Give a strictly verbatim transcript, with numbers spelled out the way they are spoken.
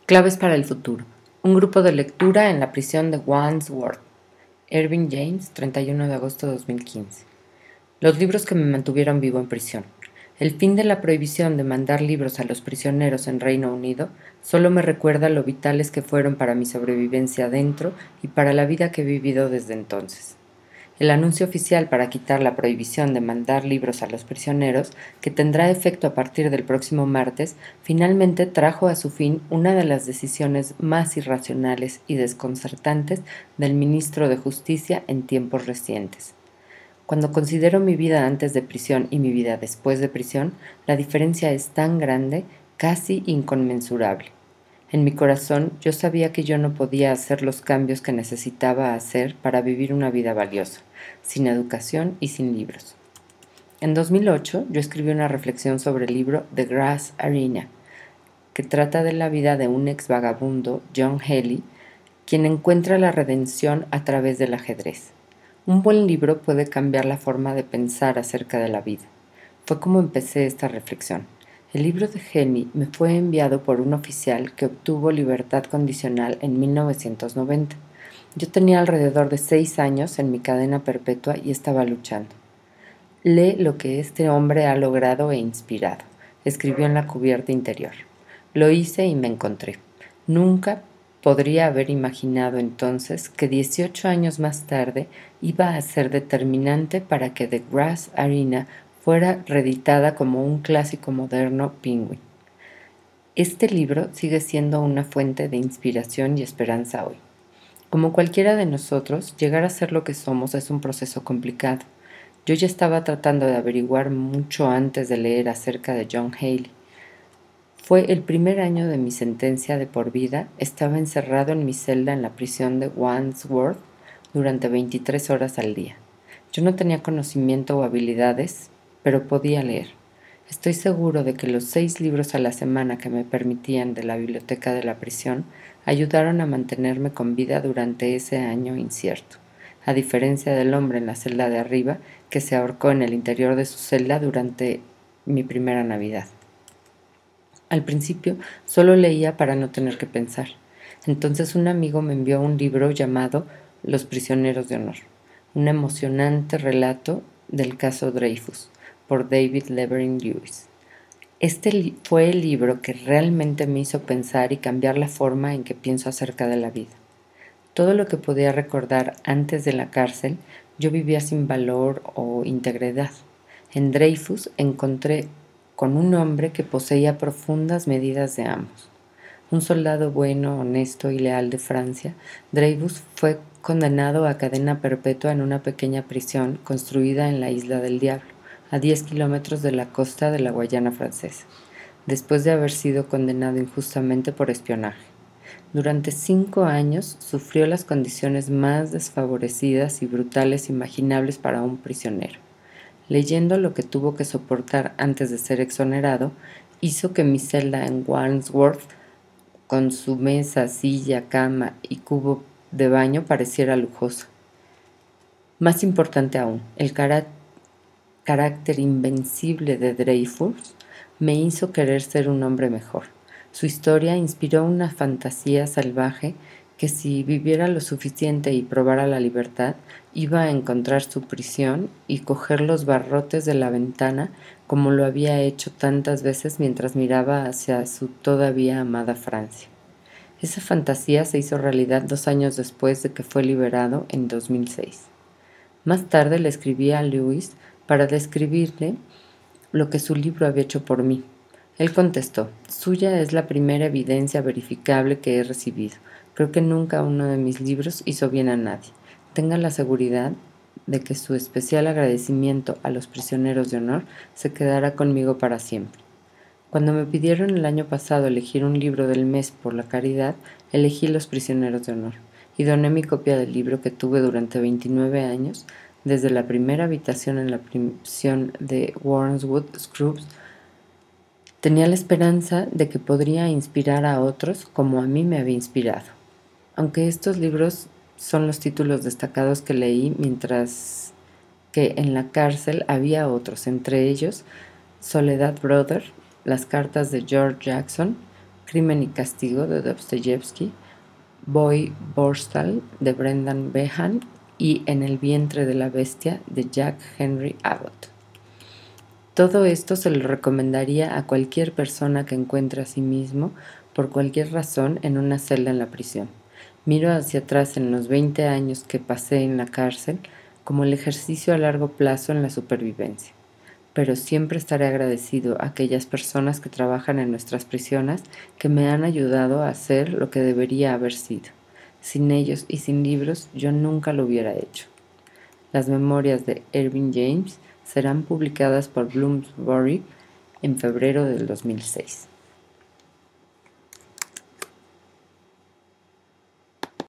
Claves para el futuro. Un grupo de lectura en la prisión de Wandsworth. Irving James, treinta y uno de agosto de dos mil quince. Los libros que me mantuvieron vivo en prisión. El fin de la prohibición de mandar libros a los prisioneros en Reino Unido solo me recuerda lo vitales que fueron para mi sobrevivencia dentro y para la vida que he vivido desde entonces. El anuncio oficial para quitar la prohibición de mandar libros a los prisioneros, que tendrá efecto a partir del próximo martes, finalmente trajo a su fin una de las decisiones más irracionales y desconcertantes del ministro de Justicia en tiempos recientes. Cuando considero mi vida antes de prisión y mi vida después de prisión, la diferencia es tan grande, casi inconmensurable. En mi corazón yo sabía que yo no podía hacer los cambios que necesitaba hacer para vivir una vida valiosa, sin educación y sin libros. En dos mil ocho yo escribí una reflexión sobre el libro The Grass Arena, que trata de la vida de un ex vagabundo, John Haley, quien encuentra la redención a través del ajedrez. Un buen libro puede cambiar la forma de pensar acerca de la vida. Fue como empecé esta reflexión. El libro de Haley me fue enviado por un oficial que obtuvo libertad condicional en mil novecientos noventa. Yo tenía alrededor de seis años en mi cadena perpetua y estaba luchando. Lee lo que este hombre ha logrado e inspirado, escribió en la cubierta interior. Lo hice y me encontré. Nunca podría haber imaginado entonces que dieciocho años más tarde iba a ser determinante para que The Grass Arena fuera reeditada como un clásico moderno Penguin. Este libro sigue siendo una fuente de inspiración y esperanza hoy. Como cualquiera de nosotros, llegar a ser lo que somos es un proceso complicado. Yo ya estaba tratando de averiguar mucho antes de leer acerca de John Haley. Fue el primer año de mi sentencia de por vida. Estaba encerrado en mi celda en la prisión de Wandsworth durante veintitrés horas al día. Yo no tenía conocimiento o habilidades, pero podía leer. Estoy seguro de que los seis libros a la semana que me permitían de la biblioteca de la prisión ayudaron a mantenerme con vida durante ese año incierto, a diferencia del hombre en la celda de arriba que se ahorcó en el interior de su celda durante mi primera Navidad. Al principio solo leía para no tener que pensar. Entonces un amigo me envió un libro llamado Los prisioneros de honor, un emocionante relato del caso Dreyfus, por David Levering Lewis. Este li- fue el libro que realmente me hizo pensar y cambiar la forma en que pienso acerca de la vida. Todo lo que podía recordar antes de la cárcel, yo vivía sin valor o integridad. En Dreyfus encontré con un hombre que poseía profundas medidas de ambos. Un soldado bueno, honesto y leal de Francia, Dreyfus fue condenado a cadena perpetua en una pequeña prisión construida en la Isla del Diablo, a diez kilómetros de la costa de la Guayana francesa, después de haber sido condenado injustamente por espionaje. Durante cinco años sufrió las condiciones más desfavorecidas y brutales imaginables para un prisionero. Leyendo lo que tuvo que soportar antes de ser exonerado, hizo que mi celda en Wandsworth, con su mesa, silla, cama y cubo de baño, pareciera lujosa. Más importante aún, el cará- carácter invencible de Dreyfus me hizo querer ser un hombre mejor. Su historia inspiró una fantasía salvaje que si viviera lo suficiente y probara la libertad, iba a encontrar su prisión y coger los barrotes de la ventana como lo había hecho tantas veces mientras miraba hacia su todavía amada Francia. Esa fantasía se hizo realidad dos años después de que fue liberado en dos mil seis. Más tarde le escribí a Lewis para describirle lo que su libro había hecho por mí. Él contestó: «Suya es la primera evidencia verificable que he recibido. Creo que nunca uno de mis libros hizo bien a nadie. Tenga la seguridad de que su especial agradecimiento a los prisioneros de honor se quedará conmigo para siempre». Cuando me pidieron el año pasado elegir un libro del mes por la caridad, elegí Los prisioneros de honor y doné mi copia del libro que tuve durante veintinueve años, desde la primera habitación en la prisión de Warnswood Scrubs. Tenía la esperanza de que podría inspirar a otros como a mí me había inspirado. Aunque estos libros son los títulos destacados que leí mientras que en la cárcel había otros, entre ellos Soledad Brother, Las cartas de George Jackson, Crimen y Castigo de Dostoyevsky, Boy Borstal de Brendan Behan y En el vientre de la bestia de Jack Henry Abbott. Todo esto se lo recomendaría a cualquier persona que encuentre a sí mismo, por cualquier razón, en una celda en la prisión. Miro hacia atrás en los veinte años que pasé en la cárcel como el ejercicio a largo plazo en la supervivencia. Pero siempre estaré agradecido a aquellas personas que trabajan en nuestras prisiones que me han ayudado a ser lo que debería haber sido. Sin ellos y sin libros yo nunca lo hubiera hecho. Las memorias de Erving James serán publicadas por Bloomsbury en febrero del dos mil seis.